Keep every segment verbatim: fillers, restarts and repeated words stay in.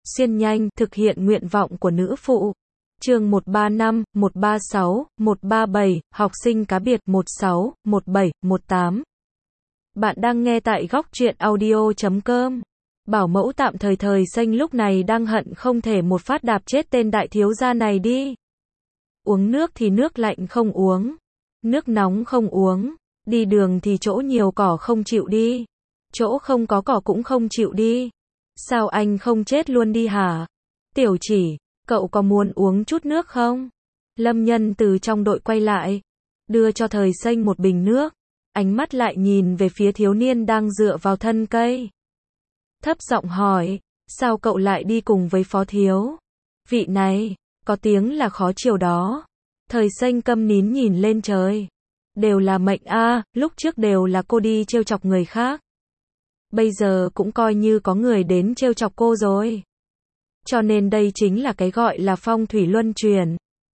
xuyên nhanh, thực hiện nguyện vọng của nữ phụ. Chương một ba năm, một ba sáu, một ba bảy, học sinh cá biệt một sáu, một bảy, một tám. Bạn đang nghe tại góc truyện audio chấm com. Bảo mẫu tạm thời thời xanh lúc này đang hận không thể một phát đạp chết tên đại thiếu gia này đi. Uống nước thì nước lạnh không uống, nước nóng không uống, đi đường thì chỗ nhiều cỏ không chịu đi, chỗ không có cỏ cũng không chịu đi. Sao anh không chết luôn đi hả? Tiểu Chỉ, cậu có muốn uống chút nước không? Lâm Nhân từ trong đội quay lại, đưa cho thời xanh một bình nước, ánh mắt lại nhìn về phía thiếu niên đang dựa vào thân cây. Thấp giọng hỏi, sao cậu lại đi cùng với phó thiếu? Vị này, có tiếng là khó chiều đó. Thời xanh câm nín nhìn lên trời. Đều là mệnh a, lúc trước đều là cô đi trêu chọc người khác. Bây giờ cũng coi như có người đến trêu chọc cô rồi. Cho nên đây chính là cái gọi là phong thủy luân chuyển.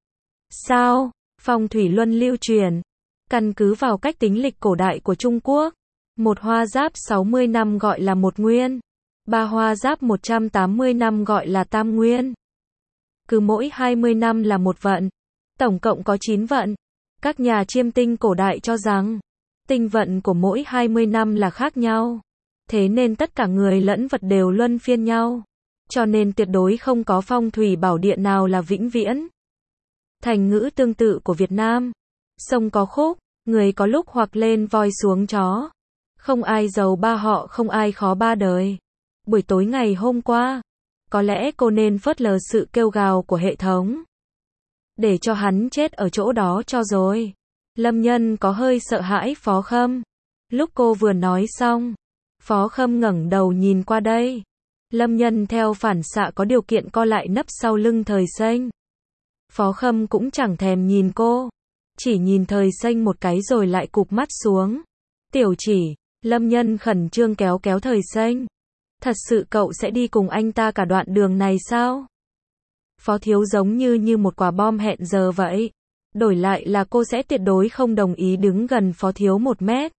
Sao? Phong thủy luân lưu truyền. Căn cứ vào cách tính lịch cổ đại của Trung Quốc, một hoa giáp sáu mươi năm gọi là một nguyên, ba hoa giáp một trăm tám mươi năm gọi là tam nguyên. Cứ mỗi hai mươi năm là một vận, tổng cộng có chín vận. Các nhà chiêm tinh cổ đại cho rằng, tinh vận của mỗi hai mươi năm là khác nhau. Thế nên tất cả người lẫn vật đều luân phiên nhau. Cho nên tuyệt đối không có phong thủy bảo địa nào là vĩnh viễn. Thành ngữ tương tự của Việt Nam. Sông có khúc, người có lúc hoặc lên voi xuống chó. Không ai giàu ba họ, không ai khó ba đời. Buổi tối ngày hôm qua, có lẽ cô nên phớt lờ sự kêu gào của hệ thống. Để cho hắn chết ở chỗ đó cho rồi. Lâm Nhân có hơi sợ hãi Phó Khâm. Lúc cô vừa nói xong, Phó Khâm ngẩng đầu nhìn qua đây. Lâm Nhân theo phản xạ có điều kiện co lại nấp sau lưng thời xanh. Phó Khâm cũng chẳng thèm nhìn cô, chỉ nhìn thời xanh một cái rồi lại cụp mắt xuống. Tiểu Chỉ, Lâm Nhân khẩn trương kéo kéo thời xanh. Thật sự cậu sẽ đi cùng anh ta cả đoạn đường này sao? Phó thiếu giống như như một quả bom hẹn giờ vậy. Đổi lại là cô sẽ tuyệt đối không đồng ý đứng gần phó thiếu một mét.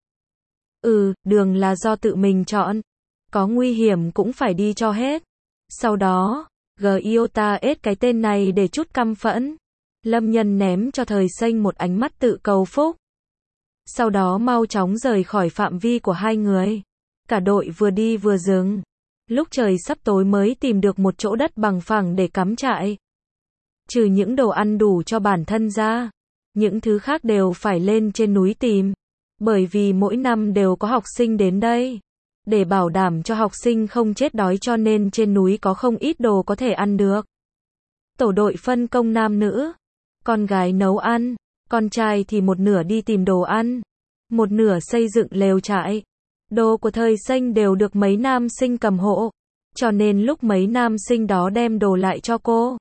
Ừ, đường là do tự mình chọn. Có nguy hiểm cũng phải đi cho hết. Sau đó, Giota ết cái tên này để chút căm phẫn. Lâm Nhân ném cho thời xanh một ánh mắt tự cầu phúc. Sau đó mau chóng rời khỏi phạm vi của hai người. Cả đội vừa đi vừa dừng. Lúc trời sắp tối mới tìm được một chỗ đất bằng phẳng để cắm trại. Trừ những đồ ăn đủ cho bản thân ra, những thứ khác đều phải lên trên núi tìm. Bởi vì mỗi năm đều có học sinh đến đây. Để bảo đảm cho học sinh không chết đói cho nên trên núi có không ít đồ có thể ăn được. Tổ đội phân công nam nữ. Con gái nấu ăn, con trai thì một nửa đi tìm đồ ăn, một nửa xây dựng lều trại. Đồ của thời xanh đều được mấy nam sinh cầm hộ, cho nên lúc mấy nam sinh đó đem đồ lại cho cô,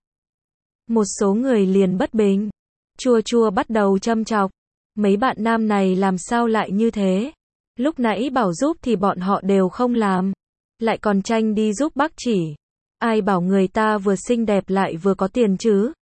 một số người liền bất bình, chua chua bắt đầu châm chọc. Mấy bạn nam này làm sao lại như thế? Lúc nãy bảo giúp thì bọn họ đều không làm, lại còn tranh đi giúp bác Chỉ. Ai bảo người ta vừa xinh đẹp lại vừa có tiền chứ?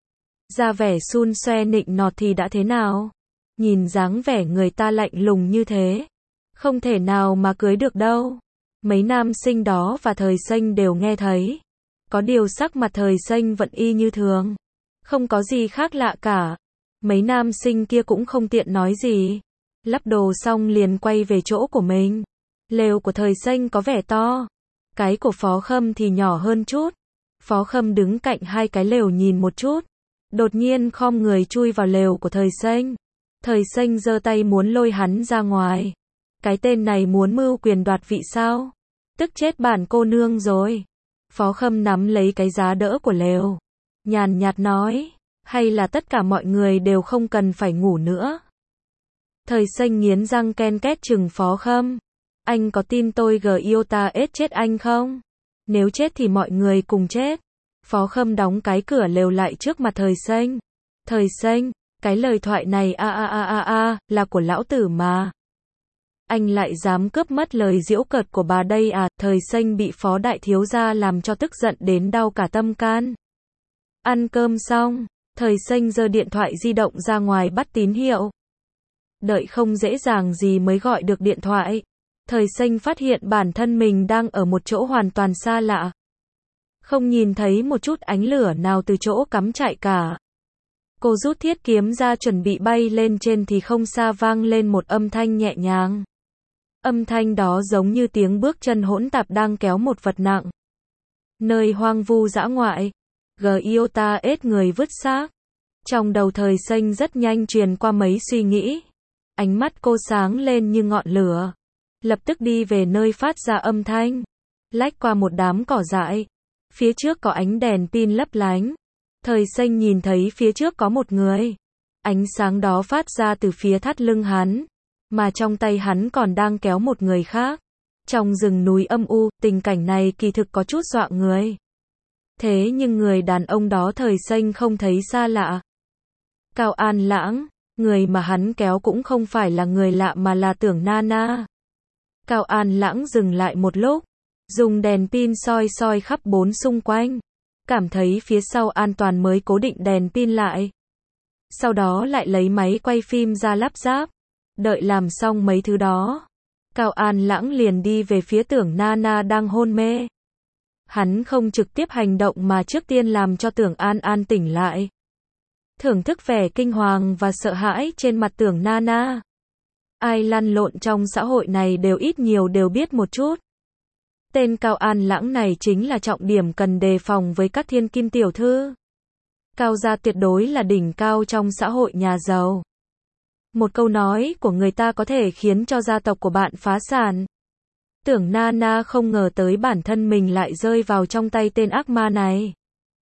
Ra vẻ xun xoe nịnh nọt thì đã thế nào? Nhìn dáng vẻ người ta lạnh lùng như thế, không thể nào mà cưới được đâu. Mấy nam sinh đó và thời xanh đều nghe thấy. Có điều sắc mặt thời xanh vẫn y như thường, không có gì khác lạ cả. Mấy nam sinh kia cũng không tiện nói gì. Lắp đồ xong liền quay về chỗ của mình. Lều của thời xanh có vẻ to, cái của Phó Khâm thì nhỏ hơn chút. Phó Khâm đứng cạnh hai cái lều nhìn một chút, đột nhiên khom người chui vào lều của thời xanh. Thời xanh giơ tay muốn lôi hắn ra ngoài. Cái tên này muốn mưu quyền đoạt vị sao? Tức chết bản cô nương rồi. Phó Khâm nắm lấy cái giá đỡ của lều, nhàn nhạt nói, hay là tất cả mọi người đều không cần phải ngủ nữa. Thời xanh nghiến răng ken két chừng Phó Khâm. Anh có tin tôi Giota ết chết anh không? Nếu chết thì mọi người cùng chết. Phó Khâm đóng cái cửa lều lại trước mặt thời xanh. Thời xanh, cái lời thoại này a a a a a là của lão tử mà. Anh lại dám cướp mất lời giễu cợt của bà đây à? Thời xanh bị Phó đại thiếu gia làm cho tức giận đến đau cả tâm can. Ăn cơm xong, thời xanh giơ điện thoại di động ra ngoài bắt tín hiệu. Đợi không dễ dàng gì mới gọi được điện thoại. Thời xanh phát hiện bản thân mình đang ở một chỗ hoàn toàn xa lạ. Không nhìn thấy một chút ánh lửa nào từ chỗ cắm trại cả. Cô rút thiết kiếm ra chuẩn bị bay lên trên thì không xa vang lên một âm thanh nhẹ nhàng. Âm thanh đó giống như tiếng bước chân hỗn tạp đang kéo một vật nặng. Nơi hoang vu dã ngoại, Giota ết người vứt xác. Trong đầu Thời Xanh rất nhanh truyền qua mấy suy nghĩ. Ánh mắt cô sáng lên như ngọn lửa. Lập tức đi về nơi phát ra âm thanh. Lách qua một đám cỏ dại. Phía trước có ánh đèn pin lấp lánh. Thời Xanh nhìn thấy phía trước có một người. Ánh sáng đó phát ra từ phía thắt lưng hắn. Mà trong tay hắn còn đang kéo một người khác. Trong rừng núi âm u, tình cảnh này kỳ thực có chút dọa người. Thế nhưng người đàn ông đó Thời Xanh không thấy xa lạ. Cao An Lãng, người mà hắn kéo cũng không phải là người lạ mà là Tưởng Nana. Cao An Lãng dừng lại một lúc, dùng đèn pin soi soi khắp bốn xung quanh, cảm thấy phía sau an toàn mới cố định đèn pin lại. Sau đó lại lấy máy quay phim ra lắp ráp, đợi làm xong mấy thứ đó. Cao An Lãng liền đi về phía Tưởng Nana đang hôn mê. Hắn không trực tiếp hành động mà trước tiên làm cho Tưởng An An tỉnh lại. Thưởng thức vẻ kinh hoàng và sợ hãi trên mặt Tưởng Nana. Ai lăn lộn trong xã hội này đều ít nhiều đều biết một chút. Tên Cao An Lãng này chính là trọng điểm cần đề phòng với các thiên kim tiểu thư. Cao gia tuyệt đối là đỉnh cao trong xã hội nhà giàu. Một câu nói của người ta có thể khiến cho gia tộc của bạn phá sản. Tưởng Nana không ngờ tới bản thân mình lại rơi vào trong tay tên ác ma này.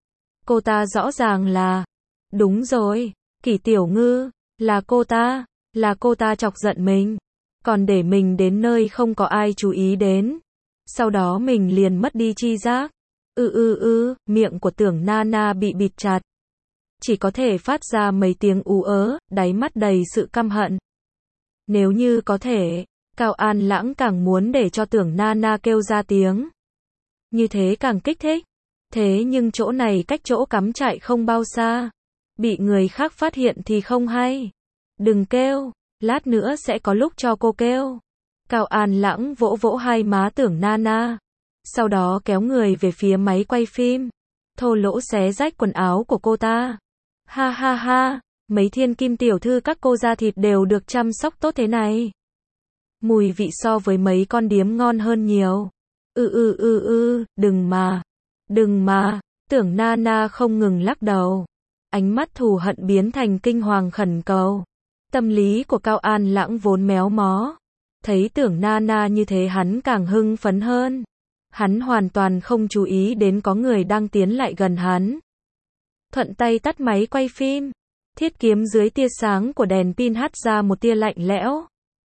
Cô ta rõ ràng là... Đúng rồi, Kỷ Tiểu Ngư, là cô ta, là cô ta chọc giận mình. Còn để mình đến nơi không có ai chú ý đến. Sau đó mình liền mất đi chi giác. Ư ư ư, miệng của Tưởng Nana bị bịt chặt. Chỉ có thể phát ra mấy tiếng ú ớ, đáy mắt đầy sự căm hận. Nếu như có thể, Cao An Lãng càng muốn để cho Tưởng Nana kêu ra tiếng. Như thế càng kích thích. Thế nhưng chỗ này cách chỗ cắm trại không bao xa. Bị người khác phát hiện thì không hay. Đừng kêu, lát nữa sẽ có lúc cho cô kêu. Cao An Lãng vỗ vỗ hai má Tưởng Nana. Sau đó kéo người về phía máy quay phim. Thô lỗ xé rách quần áo của cô ta. Ha ha ha, mấy thiên kim tiểu thư các cô da thịt đều được chăm sóc tốt thế này. Mùi vị so với mấy con điếm ngon hơn nhiều. Ư ư ư ư, đừng mà. Đừng mà, Tưởng Nana không ngừng lắc đầu. Ánh mắt thù hận biến thành kinh hoàng khẩn cầu. Tâm lý của Cao An Lãng vốn méo mó. Thấy Tưởng Nana như thế hắn càng hưng phấn hơn. Hắn hoàn toàn không chú ý đến có người đang tiến lại gần hắn. Thuận tay tắt máy quay phim. Thiết kiếm dưới tia sáng của đèn pin hắt ra một tia lạnh lẽo.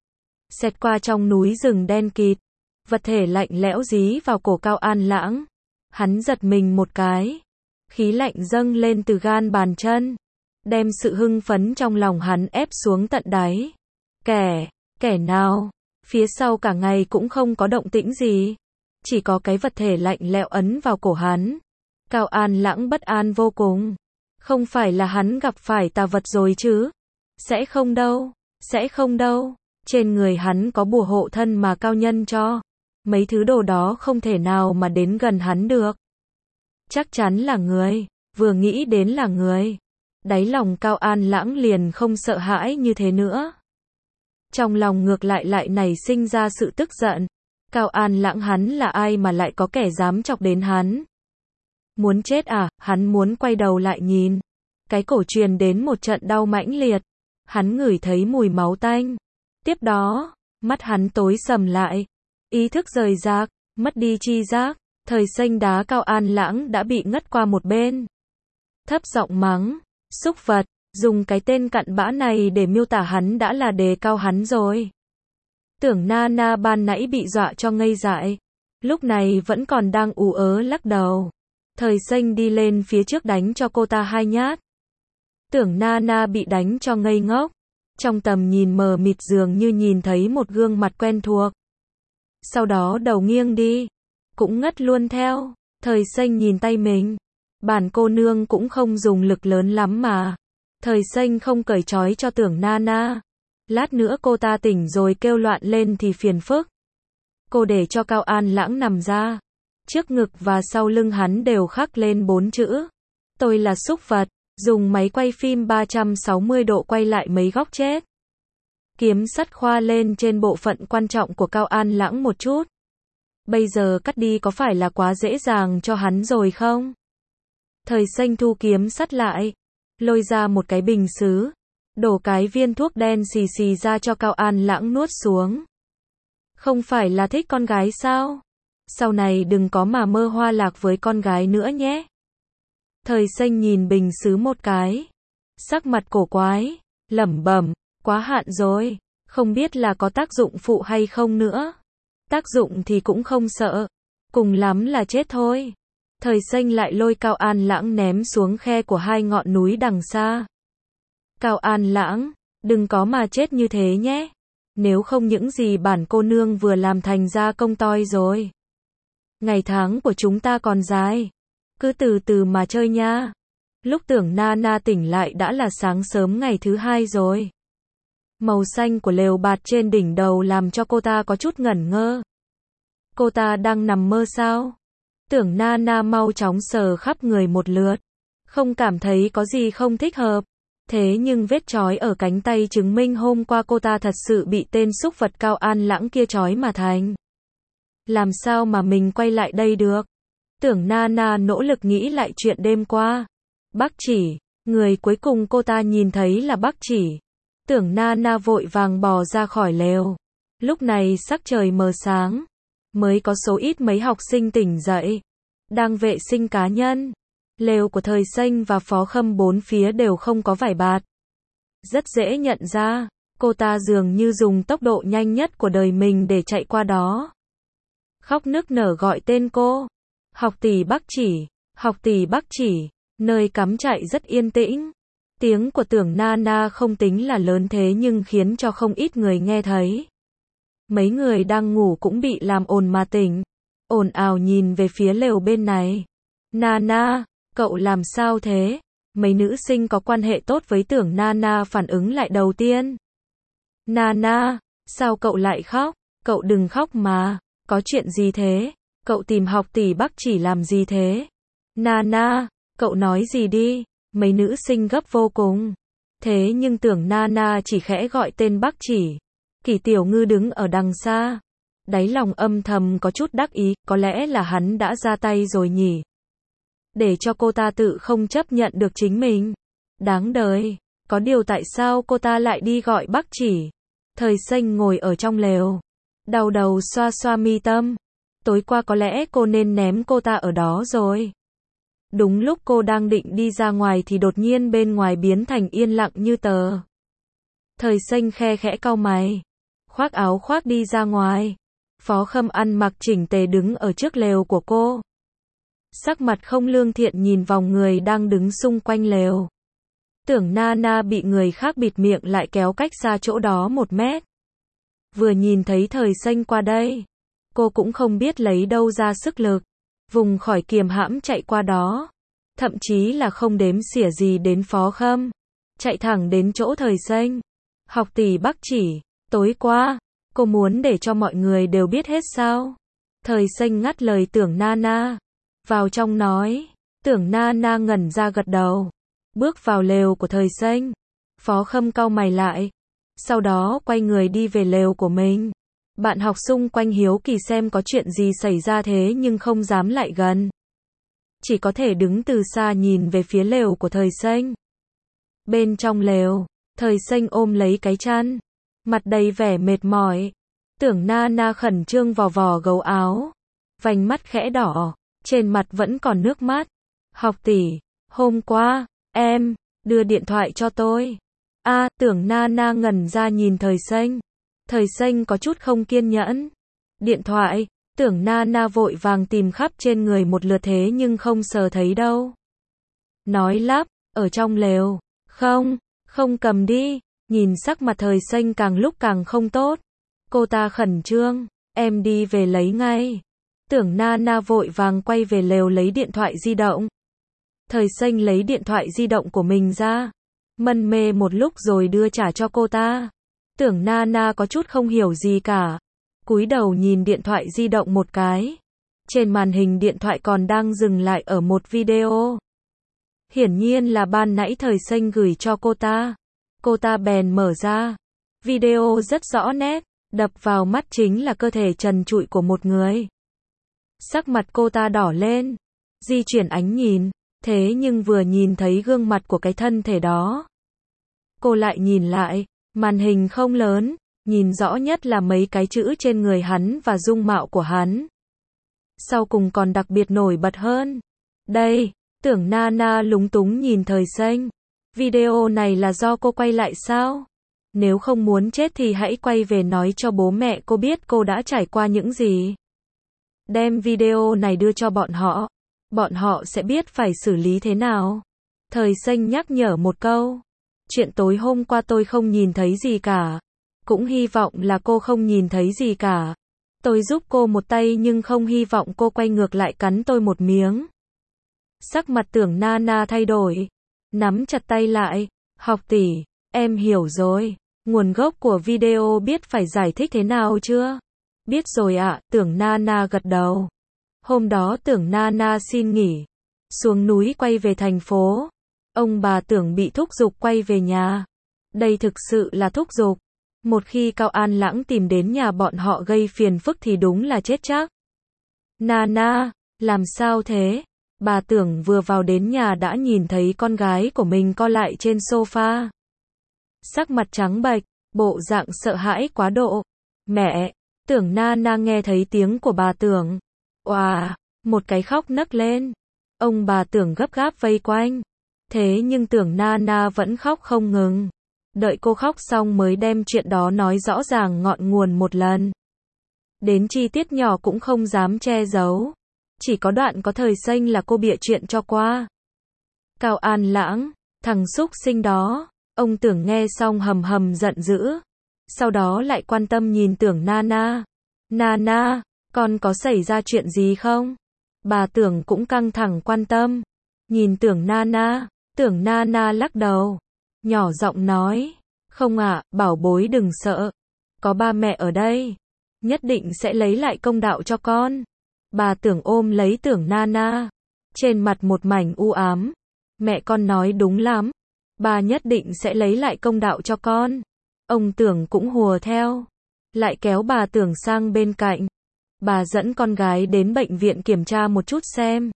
Xẹt qua trong núi rừng đen kịt. Vật thể lạnh lẽo dí vào cổ Cao An Lãng. Hắn giật mình một cái. Khí lạnh dâng lên từ gan bàn chân. Đem sự hưng phấn trong lòng hắn ép xuống tận đáy. Kẻ, kẻ nào? Phía sau cả ngày cũng không có động tĩnh gì. Chỉ có cái vật thể lạnh lẽo ấn vào cổ hắn. Cao An Lãng bất an vô cùng. Không phải là hắn gặp phải tà vật rồi chứ? Sẽ không đâu, sẽ không đâu. Trên người hắn có bùa hộ thân mà cao nhân cho. Mấy thứ đồ đó không thể nào mà đến gần hắn được. Chắc chắn là người, vừa nghĩ đến là người. Đáy lòng Cao An Lãng liền không sợ hãi như thế nữa. Trong lòng ngược lại lại nảy sinh ra sự tức giận. Cao An Lãng hắn là ai mà lại có kẻ dám chọc đến hắn? Muốn chết à? Hắn muốn quay đầu lại nhìn. Cái cổ truyền đến một trận đau mãnh liệt. Hắn ngửi thấy mùi máu tanh. Tiếp đó, mắt hắn tối sầm lại. Ý thức rời rạc, mất đi chi giác. Thời Xanh đá Cao An Lãng đã bị ngất qua một bên. Thấp giọng mắng, xúc vật, dùng cái tên cặn bã này để miêu tả hắn đã là đề cao hắn rồi. Tưởng Nana ban nãy bị dọa cho ngây dại. Lúc này vẫn còn đang ù ớ lắc đầu. Thời Xanh đi lên phía trước đánh cho cô ta hai nhát. Tưởng Nana bị đánh cho ngây ngốc. Trong tầm nhìn mờ mịt dường như nhìn thấy một gương mặt quen thuộc. Sau đó đầu nghiêng đi. Cũng ngất luôn theo. Thời Xanh nhìn tay mình. Bản cô nương cũng không dùng lực lớn lắm mà. Thời Xanh không cởi trói cho Tưởng Nana. Lát nữa cô ta tỉnh rồi kêu loạn lên thì phiền phức. Cô để cho Cao An Lãng nằm ra. Trước ngực và sau lưng hắn đều khắc lên bốn chữ. Tôi là súc vật. Dùng máy quay phim ba trăm sáu mươi độ quay lại mấy góc chết. Kiếm sắt khoa lên trên bộ phận quan trọng của Cao An Lãng một chút. Bây giờ cắt đi có phải là quá dễ dàng cho hắn rồi không? Thời Xanh thu kiếm sắt lại, lôi ra một cái bình sứ, đổ cái viên thuốc đen xì xì ra cho Cao An Lãng nuốt xuống. Không phải là thích con gái sao? Sau này đừng có mà mơ hoa lạc với con gái nữa nhé. Thời Xanh nhìn bình sứ một cái, sắc mặt cổ quái, lẩm bẩm, quá hạn rồi, không biết là có tác dụng phụ hay không nữa. Tác dụng thì cũng không sợ, cùng lắm là chết thôi. Thời Xanh lại lôi Cao An Lãng ném xuống khe của hai ngọn núi đằng xa. Cao An Lãng, đừng có mà chết như thế nhé. Nếu không những gì bản cô nương vừa làm thành ra công toi rồi. Ngày tháng của chúng ta còn dài. Cứ từ từ mà chơi nha. Lúc tưởng Nana tỉnh lại đã là sáng sớm ngày thứ hai rồi. Màu xanh của lều bạt trên đỉnh đầu làm cho cô ta có chút ngẩn ngơ. Cô ta đang nằm mơ sao? Tưởng Nana mau chóng sờ khắp người một lượt. Không cảm thấy có gì không thích hợp. Thế nhưng vết trói ở cánh tay chứng minh hôm qua cô ta thật sự bị tên súc vật Cao An Lãng kia trói mà thành. Làm sao mà mình quay lại đây được? Tưởng Nana nỗ lực nghĩ lại chuyện đêm qua. Bác Chỉ, người cuối cùng cô ta nhìn thấy là bác Chỉ. Tưởng Nana vội vàng bò ra khỏi lều. Lúc này sắc trời mờ sáng. Mới có số ít mấy học sinh tỉnh dậy. Đang vệ sinh cá nhân. Lều của Thời Xanh và Phó Khâm bốn phía đều không có vải bạt. Rất dễ nhận ra. Cô ta dường như dùng tốc độ nhanh nhất của đời mình để chạy qua đó. Khóc nức nở gọi tên cô. Học tỷ bác Chỉ, học tỷ bác Chỉ. Nơi cắm trại rất yên tĩnh. Tiếng của Tưởng Nana không tính là lớn thế nhưng khiến cho không ít người nghe thấy. Mấy người đang ngủ cũng bị làm ồn mà tỉnh. Ồn ào nhìn về phía lều bên này. Nana, cậu làm sao thế? Mấy nữ sinh có quan hệ tốt với Tưởng Nana phản ứng lại đầu tiên. Nana, sao cậu lại khóc? Cậu đừng khóc mà. Có chuyện gì thế? Cậu tìm học tỷ bác Chỉ làm gì thế? Nana, cậu nói gì đi? Mấy nữ sinh gấp vô cùng. Thế nhưng Tưởng Nana chỉ khẽ gọi tên bác Chỉ. Kỷ Tiểu Ngư đứng ở đằng xa. Đáy lòng âm thầm có chút đắc ý, có lẽ là hắn đã ra tay rồi nhỉ. Để cho cô ta tự không chấp nhận được chính mình. Đáng đời. Có điều tại sao cô ta lại đi gọi bác Chỉ? Thời Xanh ngồi ở trong lều. Đau đầu xoa xoa mi tâm. Tối qua có lẽ cô nên ném cô ta ở đó rồi. Đúng lúc cô đang định đi ra ngoài thì đột nhiên bên ngoài biến thành yên lặng như tờ. Thời Xanh khe khẽ cau mày. Khoác áo khoác đi ra ngoài. Phó Khâm ăn mặc chỉnh tề đứng ở trước lều của cô. Sắc mặt không lương thiện nhìn vòng người đang đứng xung quanh lều. Tưởng Nana bị người khác bịt miệng lại kéo cách xa chỗ đó một mét. Vừa nhìn thấy Thời Xanh qua đây. Cô cũng không biết lấy đâu ra sức lực. Vùng khỏi kiềm hãm chạy qua đó. Thậm chí là không đếm xỉa gì đến Phó Khâm. Chạy thẳng đến chỗ Thời Xanh. Học tỷ bác Chỉ, tối qua, cô muốn để cho mọi người đều biết hết sao? Thời Xanh ngắt lời Tưởng Nana. Vào trong nói. Tưởng Nana ngẩn ra gật đầu. Bước vào lều của Thời Xanh. Phó Khâm cau mày lại. Sau đó quay người đi về lều của mình. Bạn học xung quanh hiếu kỳ xem có chuyện gì xảy ra thế nhưng không dám lại gần. Chỉ có thể đứng từ xa nhìn về phía lều của Thời Xanh. Bên trong lều, Thời Xanh ôm lấy cái chăn. Mặt đầy vẻ mệt mỏi. Tưởng Nana khẩn trương vò vò gấu áo. Vành mắt khẽ đỏ. Trên mặt vẫn còn nước mắt. Học tỷ, hôm qua, em, đưa điện thoại cho tôi. A, à, Tưởng Nana ngẩn ra nhìn Thời Xanh. Thời Xanh có chút không kiên nhẫn. Điện thoại, Tưởng Nana vội vàng tìm khắp trên người một lượt thế nhưng không sờ thấy đâu. Nói lắp, ở trong lều. Không, không cầm đi. Nhìn sắc mặt Thời Xanh càng lúc càng không tốt. Cô ta khẩn trương, em đi về lấy ngay. Tưởng Nana vội vàng quay về lều lấy điện thoại di động. Thời Xanh lấy điện thoại di động của mình ra. Mân mê một lúc rồi đưa trả cho cô ta. Tưởng Nana có chút không hiểu gì cả. Cúi đầu nhìn điện thoại di động một cái. Trên màn hình điện thoại còn đang dừng lại ở một video. Hiển nhiên là ban nãy Thời Xanh gửi cho cô ta. Cô ta bèn mở ra. Video rất rõ nét, đập vào mắt chính là cơ thể trần trụi của một người. Sắc mặt cô ta đỏ lên, di chuyển ánh nhìn, thế nhưng vừa nhìn thấy gương mặt của cái thân thể đó, cô lại nhìn lại, màn hình không lớn, nhìn rõ nhất là mấy cái chữ trên người hắn và dung mạo của hắn. Sau cùng còn đặc biệt nổi bật hơn. Đây, Tưởng Nana lúng túng nhìn Thời Xanh. Video này là do cô quay lại sao? Nếu không muốn chết thì hãy quay về nói cho bố mẹ cô biết cô đã trải qua những gì. Đem video này đưa cho bọn họ. Bọn họ sẽ biết phải xử lý thế nào. Thời Xanh nhắc nhở một câu. Chuyện tối hôm qua tôi không nhìn thấy gì cả. Cũng hy vọng là cô không nhìn thấy gì cả. Tôi giúp cô một tay nhưng không hy vọng cô quay ngược lại cắn tôi một miếng. Sắc mặt Tưởng Nana thay đổi. Nắm chặt tay lại. Học tỷ, em hiểu rồi. Nguồn gốc của video biết phải giải thích thế nào chưa? Biết rồi ạ, à, Tưởng Nana gật đầu. Hôm đó Tưởng Nana xin nghỉ. Xuống núi quay về thành phố. Ông bà Tưởng bị thúc giục quay về nhà. Đây thực sự là thúc giục. Một khi Cao An Lãng tìm đến nhà bọn họ gây phiền phức thì đúng là chết chắc. Nana, làm sao thế? Bà Tưởng vừa vào đến nhà đã nhìn thấy con gái của mình co lại trên sofa. Sắc mặt trắng bệch, bộ dạng sợ hãi quá độ. Mẹ, Tưởng Nana nghe thấy tiếng của bà Tưởng. Oà, một cái khóc nấc lên. Ông bà Tưởng gấp gáp vây quanh. Thế nhưng Tưởng Nana vẫn khóc không ngừng. Đợi cô khóc xong mới đem chuyện đó nói rõ ràng ngọn nguồn một lần. Đến chi tiết nhỏ cũng không dám che giấu. Chỉ có đoạn có Thời Xanh là cô bịa chuyện cho qua. Cao An Lãng, thằng xúc sinh đó. Ông Tưởng nghe xong hầm hầm giận dữ. Sau đó lại quan tâm nhìn Tưởng Nana. Nana, con có xảy ra chuyện gì không? Bà Tưởng cũng căng thẳng quan tâm. Nhìn Tưởng Nana, Tưởng Nana lắc đầu. Nhỏ giọng nói. Không ạ, à, bảo bối đừng sợ. Có ba mẹ ở đây. Nhất định sẽ lấy lại công đạo cho con. Bà Tưởng ôm lấy Tưởng Nana. Trên mặt một mảnh u ám. Mẹ con nói đúng lắm. Bà nhất định sẽ lấy lại công đạo cho con. Ông Tưởng cũng hùa theo. Lại kéo bà Tưởng sang bên cạnh. Bà dẫn con gái đến bệnh viện kiểm tra một chút xem.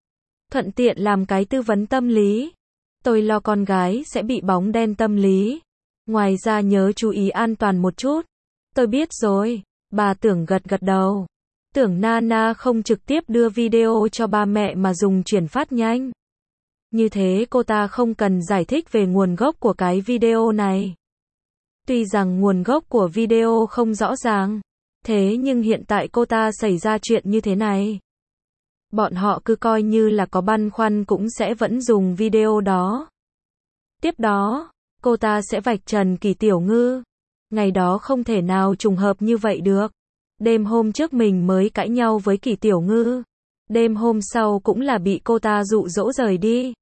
Thuận tiện làm cái tư vấn tâm lý. Tôi lo con gái sẽ bị bóng đen tâm lý. Ngoài ra nhớ chú ý an toàn một chút. Tôi biết rồi. Bà Tưởng gật gật đầu. Tưởng Nana không trực tiếp đưa video cho ba mẹ mà dùng chuyển phát nhanh. Như thế cô ta không cần giải thích về nguồn gốc của cái video này. Tuy rằng nguồn gốc của video không rõ ràng, thế nhưng hiện tại cô ta xảy ra chuyện như thế này. Bọn họ cứ coi như là có băn khoăn cũng sẽ vẫn dùng video đó. Tiếp đó, cô ta sẽ vạch trần Kỳ Tiểu Ngư. Ngày đó không thể nào trùng hợp như vậy được. Đêm hôm trước mình mới cãi nhau với Kỳ Tiểu Ngư. Đêm hôm sau cũng là bị cô ta dụ dỗ rời đi.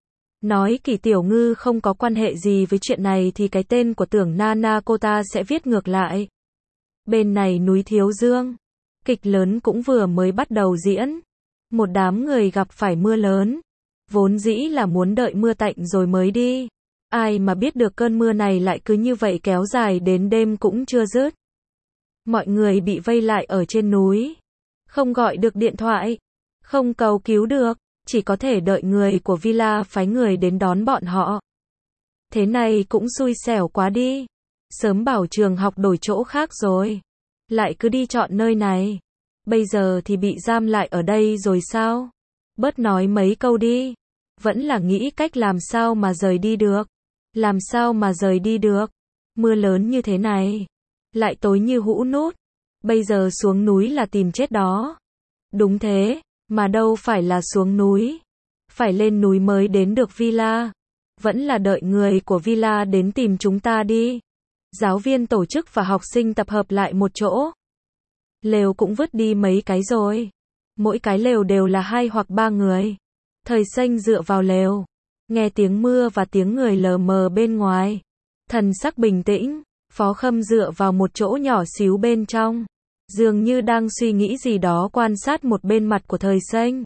Nói Kỳ Tiểu Ngư không có quan hệ gì với chuyện này thì cái tên của Tưởng Nana cô ta sẽ viết ngược lại. Bên này núi Thiếu Dương. Kịch lớn cũng vừa mới bắt đầu diễn. Một đám người gặp phải mưa lớn. Vốn dĩ là muốn đợi mưa tạnh rồi mới đi. Ai mà biết được cơn mưa này lại cứ như vậy kéo dài đến đêm cũng chưa dứt. Mọi người bị vây lại ở trên núi. Không gọi được điện thoại. Không cầu cứu được. Chỉ có thể đợi người của villa phái người đến đón bọn họ. Thế này cũng xui xẻo quá đi. Sớm bảo trường học đổi chỗ khác rồi. Lại cứ đi chọn nơi này. Bây giờ thì bị giam lại ở đây rồi sao? Bớt nói mấy câu đi. Vẫn là nghĩ cách làm sao mà rời đi được. Làm sao mà rời đi được. Mưa lớn như thế này. Lại tối như hũ nút. Bây giờ xuống núi là tìm chết đó. Đúng thế. Mà đâu phải là xuống núi. Phải lên núi mới đến được villa. Vẫn là đợi người của villa đến tìm chúng ta đi. Giáo viên tổ chức và học sinh tập hợp lại một chỗ. Lều cũng vứt đi mấy cái rồi. Mỗi cái lều đều là hai hoặc ba người. Thời Xanh dựa vào lều. Nghe tiếng mưa và tiếng người lờ mờ bên ngoài. Thần sắc bình tĩnh. Phó Khâm dựa vào một chỗ nhỏ xíu bên trong. dường như đang suy nghĩ gì đó quan sát một bên mặt của Thời Xanh.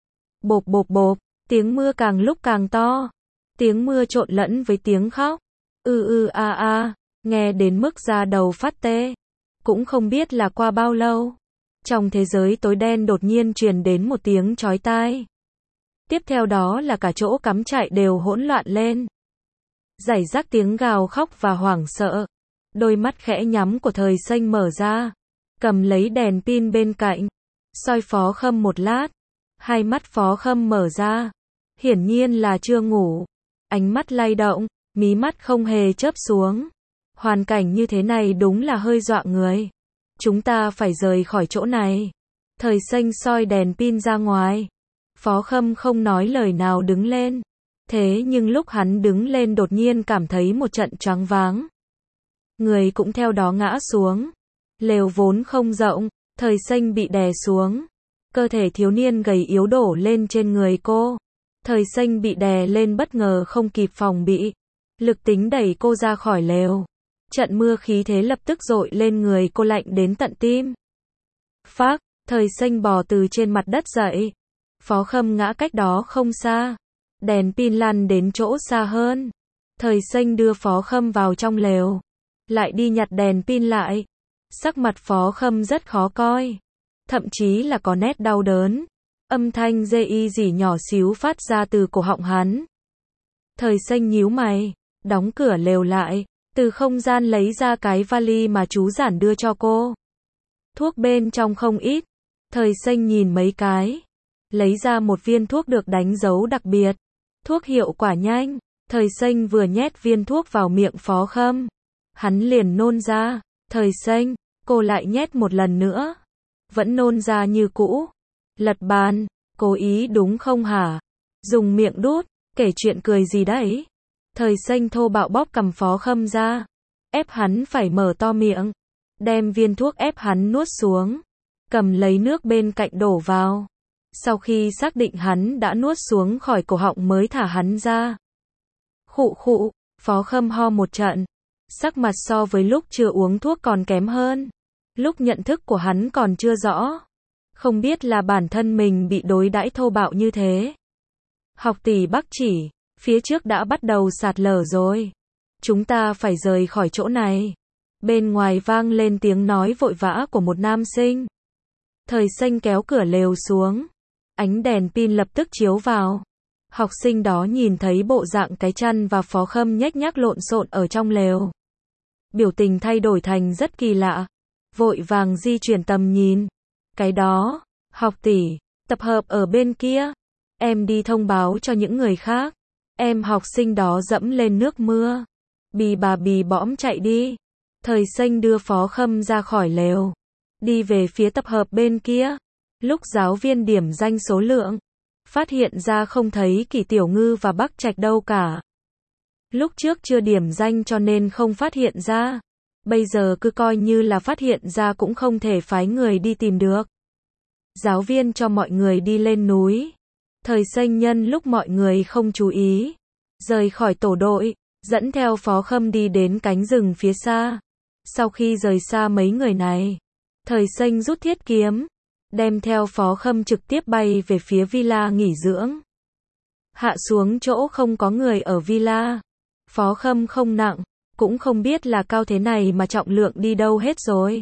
Bộp bộp bộp, tiếng mưa càng lúc càng to. Tiếng mưa trộn lẫn với tiếng khóc. Ư ư a a, nghe đến mức da đầu phát tê. Cũng không biết là qua bao lâu. Trong thế giới tối đen đột nhiên truyền đến một tiếng chói tai. Tiếp theo đó là cả chỗ cắm trại đều hỗn loạn lên. Rải rác tiếng gào khóc và hoảng sợ. Đôi mắt khẽ nhắm của Thời Xanh mở ra. Cầm lấy đèn pin bên cạnh. Soi Phó Khâm một lát. Hai mắt Phó Khâm mở ra. Hiển nhiên là chưa ngủ. Ánh mắt lay động, mí mắt không hề chớp xuống. Hoàn cảnh như thế này đúng là hơi dọa người. Chúng ta phải rời khỏi chỗ này. Thời Xanh soi đèn pin ra ngoài. Phó Khâm không nói lời nào đứng lên. Thế nhưng lúc hắn đứng lên đột nhiên cảm thấy một trận choáng váng. Người cũng theo đó ngã xuống. Lều vốn không rộng, Thời Xanh bị đè xuống. Cơ thể thiếu niên gầy yếu đổ lên trên người cô. Thời Xanh bị đè lên bất ngờ không kịp phòng bị. Lực tính đẩy cô ra khỏi lều. Trận mưa khí thế lập tức dội lên người cô lạnh đến tận tim. Phác, Thời Xanh bò từ trên mặt đất dậy. Phó Khâm ngã cách đó không xa. Đèn pin lăn đến chỗ xa hơn. Thời Xanh đưa Phó Khâm vào trong lều. Lại đi nhặt đèn pin lại. Sắc mặt Phó Khâm rất khó coi. Thậm chí là có nét đau đớn. Âm thanh dê y rỉ nhỏ xíu phát ra từ cổ họng hắn. Thời Xanh nhíu mày. Đóng cửa lều lại. Từ không gian lấy ra cái vali mà chú Giản đưa cho cô. Thuốc bên trong không ít. Thời Xanh nhìn mấy cái. Lấy ra một viên thuốc được đánh dấu đặc biệt. Thuốc hiệu quả nhanh. Thời Xanh vừa nhét viên thuốc vào miệng Phó Khâm. Hắn liền nôn ra. Thời Xanh, cô lại nhét một lần nữa. Vẫn nôn ra như cũ. Lật bàn, cố ý đúng không hả? Dùng miệng đút, kể chuyện cười gì đấy? Thời Xanh thô bạo bóp cằm Phó Khâm ra. Ép hắn phải mở to miệng. Đem viên thuốc ép hắn nuốt xuống. Cầm lấy nước bên cạnh đổ vào. Sau khi xác định hắn đã nuốt xuống khỏi cổ họng mới thả hắn ra. Khụ khụ, Phó Khâm ho một trận. Sắc mặt so với lúc chưa uống thuốc còn kém hơn. Lúc nhận thức của hắn còn chưa rõ. Không biết là bản thân mình bị đối đãi thô bạo như thế. Học tỷ Bắc chỉ, phía trước đã bắt đầu sạt lở rồi. Chúng ta phải rời khỏi chỗ này. Bên ngoài vang lên tiếng nói vội vã của một nam sinh. Thời Xanh kéo cửa lều xuống. Ánh đèn pin lập tức chiếu vào. Học sinh đó nhìn thấy bộ dạng cái chăn và Phó Khâm nhếch nhác lộn xộn ở trong lều. Biểu tình thay đổi thành rất kỳ lạ. Vội vàng di chuyển tầm nhìn. Cái đó, học tỷ, tập hợp ở bên kia. Em đi thông báo cho những người khác. Em học sinh đó dẫm lên nước mưa. Bì bà bì bõm chạy đi. Thời Xanh đưa Phó Khâm ra khỏi lều. Đi về phía tập hợp bên kia. Lúc giáo viên điểm danh số lượng. Phát hiện ra không thấy Kỷ Tiểu Ngư và Bắc Trạch đâu cả. Lúc trước chưa điểm danh cho nên không phát hiện ra. Bây giờ cứ coi như là phát hiện ra cũng không thể phái người đi tìm được. Giáo viên cho mọi người đi lên núi. Thời Xanh nhân lúc mọi người không chú ý. Rời khỏi tổ đội. Dẫn theo Phó Khâm đi đến cánh rừng phía xa. Sau khi rời xa mấy người này. Thời Xanh rút thiết kiếm. Đem theo Phó Khâm trực tiếp bay về phía villa nghỉ dưỡng. Hạ xuống chỗ không có người ở villa. Phó Khâm không nặng. Cũng không biết là cao thế này mà trọng lượng đi đâu hết rồi.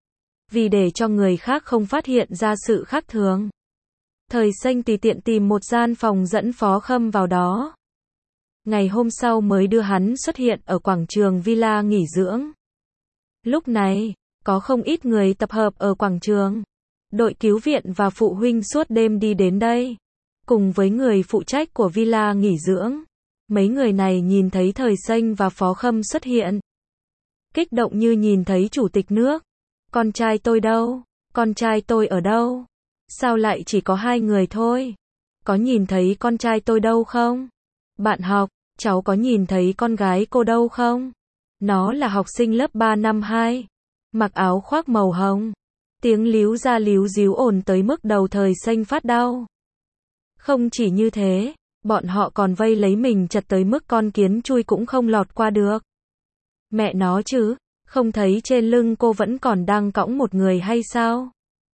Vì để cho người khác không phát hiện ra sự khác thường. Thời Xanh tùy tiện tìm một gian phòng dẫn Phó Khâm vào đó. Ngày hôm sau mới đưa hắn xuất hiện ở quảng trường villa nghỉ dưỡng. Lúc này, có không ít người tập hợp ở quảng trường. Đội cứu viện và phụ huynh suốt đêm đi đến đây. Cùng với người phụ trách của villa nghỉ dưỡng. Mấy người này nhìn thấy Thời Xanh và Phó Khâm xuất hiện. Kích động như nhìn thấy chủ tịch nước. Con trai tôi đâu? Con trai tôi ở đâu? Sao lại chỉ có hai người thôi? Có nhìn thấy con trai tôi đâu không? Bạn học, cháu có nhìn thấy con gái cô đâu không? Nó là học sinh lớp ba năm hai. Mặc áo khoác màu hồng. Tiếng líu ra líu díu ồn tới mức đầu Thời Xanh phát đau. Không chỉ như thế, bọn họ còn vây lấy mình chặt tới mức con kiến chui cũng không lọt qua được. Mẹ nó chứ, Không thấy trên lưng cô vẫn còn đang cõng một người hay sao?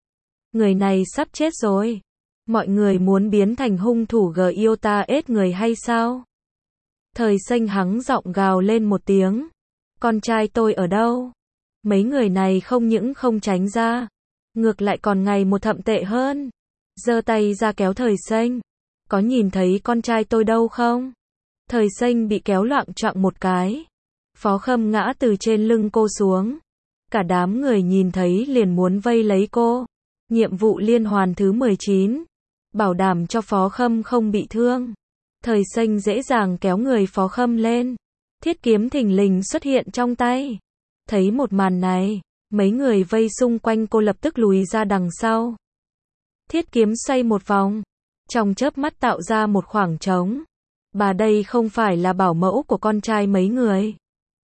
Người này sắp chết rồi. Mọi người muốn biến thành hung thủ Gyota ết người hay sao? Thời xanh hắng giọng gào lên một tiếng. Con trai tôi ở đâu? Mấy người này không những không tránh ra, ngược lại còn ngày một thậm tệ hơn. Giơ tay ra kéo thời xanh. Có nhìn thấy con trai tôi đâu không? Thời xanh bị kéo loạng choạng một cái. Phó Khâm ngã từ trên lưng cô xuống. Cả đám người nhìn thấy liền muốn vây lấy cô. Nhiệm vụ liên hoàn thứ mười chín. Bảo đảm cho Phó Khâm không bị thương. Thời xanh dễ dàng kéo người Phó Khâm lên. Thiết kiếm thình lình xuất hiện trong tay. Thấy một màn này, mấy người vây xung quanh cô lập tức lùi ra đằng sau. Thiết kiếm xoay một vòng, trong chớp mắt tạo ra một khoảng trống. Bà đây không phải là bảo mẫu của con trai mấy người.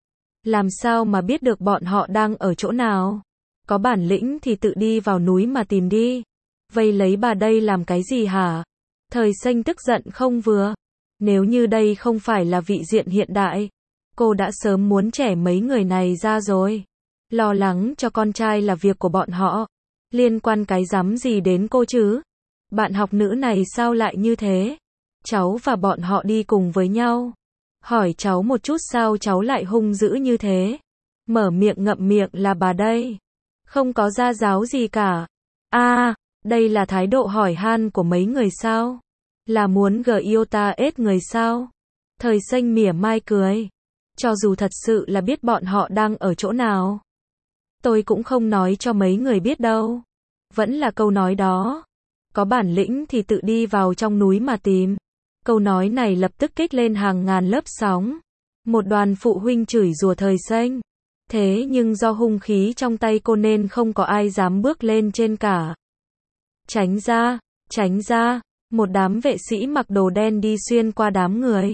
Làm sao mà biết được bọn họ đang ở chỗ nào? Có bản lĩnh thì tự đi vào núi mà tìm đi. Vây lấy bà đây làm cái gì hả? Thời xanh tức giận không vừa. Nếu như đây không phải là vị diện hiện đại, cô đã sớm muốn trẻ mấy người này ra rồi. Lo lắng cho con trai là việc của bọn họ. Liên quan cái rắm gì đến cô chứ? Bạn học nữ này sao lại như thế? Cháu và bọn họ đi cùng với nhau. Hỏi cháu một chút sao cháu lại hung dữ như thế? Mở miệng ngậm miệng là bà đây. Không có gia giáo gì cả. À, đây là thái độ hỏi han của mấy người sao? Là muốn Gyota ết người sao? Thời xanh mỉa mai cười. Cho dù thật sự là biết bọn họ đang ở chỗ nào, tôi cũng không nói cho mấy người biết đâu. Vẫn là câu nói đó. Có bản lĩnh thì tự đi vào trong núi mà tìm. Câu nói này lập tức kích lên hàng ngàn lớp sóng. Một đoàn phụ huynh chửi rủa thời xanh. Thế nhưng do hung khí trong tay cô nên không có ai dám bước lên trên cả. Tránh ra, tránh ra. Một đám vệ sĩ mặc đồ đen đi xuyên qua đám người.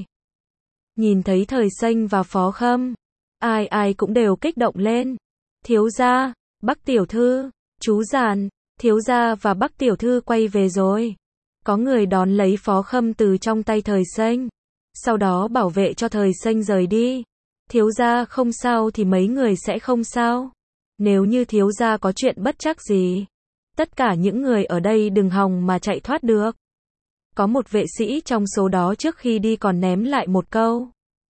Nhìn thấy thời xanh và Phó Khâm, ai ai cũng đều kích động lên. Thiếu gia, Bắc tiểu thư, chú Giàn, thiếu gia và Bắc tiểu thư quay về rồi. Có người đón lấy Phó Khâm từ trong tay thời xanh. Sau đó bảo vệ cho thời xanh rời đi. Thiếu gia không sao thì mấy người sẽ không sao. Nếu như thiếu gia có chuyện bất trắc gì, tất cả những người ở đây đừng hòng mà chạy thoát được. Có một vệ sĩ trong số đó trước khi đi còn ném lại một câu.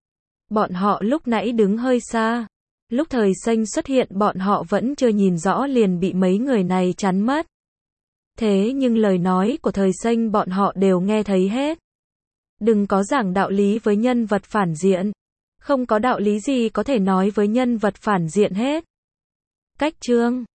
Bọn họ lúc nãy đứng hơi xa. Lúc thời xanh xuất hiện bọn họ vẫn chưa nhìn rõ liền bị mấy người này chắn mất. Thế nhưng lời nói của thời xanh bọn họ đều nghe thấy hết. Đừng có giảng đạo lý với nhân vật phản diện. Không có đạo lý gì có thể nói với nhân vật phản diện hết. Cách chương